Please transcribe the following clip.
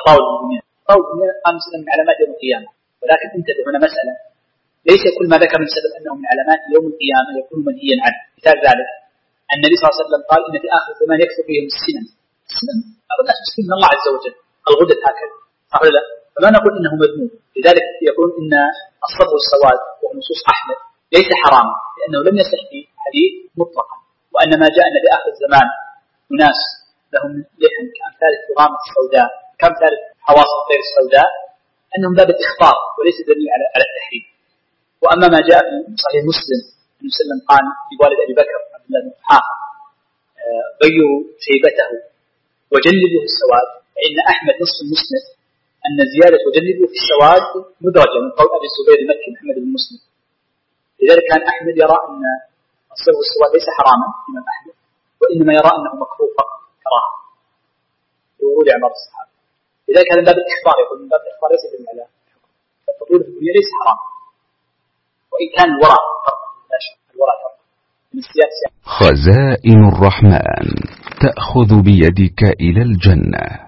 تطاول الدنيا خمس من علامات يوم القيامة. ولكن انتبه هنا مسألة، ليس كل ما ذكر من سبب أنه من علامات يوم القيامة يكون منهيا عنه. مثال ذلك النبي صلى الله عليه وسلم قال إن في آخر الزمان يكثر فيهم السنن. بعض الناس مسكين من الله عز وجل، الغدد هكذا، صح ولا لا؟ فما نقول إنه مذموم. لذلك يقول إن الصبغ والسواد ونصوص أحمد ليس حراما، لأنه لم يصح في حديث مطلقا. وأن ما جاء أن في آخر الزمان أناس لهم لحم كأمثال الترامة السوداء، كأمثال حواصل الطير السوداء، أنهم باب الإخبار وليس دليل على التحريم. وأما ما جاء في صحيح مسلم أن وسلم قال لوالد أبي بكر عبد الله بن قحافة غيروا شيبته وجلبوا في السواد، فإن أحمد نصف المسند أن زيادة وجلبوا في السواد مدرجة من قول أبي الزبير المكي محمد بن مسلم. لذلك كان أحمد يرى أن الصبغ والسواد ليس حراما الإمام أحمد، وإنما يرى أنه مكروه فقط كراهة لورود أعمار الصحابة. لذلك هذا من باب الإخبار، يقول من باب الإخبار ليس بالمعنى فالتطويل في الدنيا ليس حرام، وإن كان الوراء فرق لا شك، الوراء فرق من السياسة. خزائن الرحمن تأخذ بيدك إلى الجنة.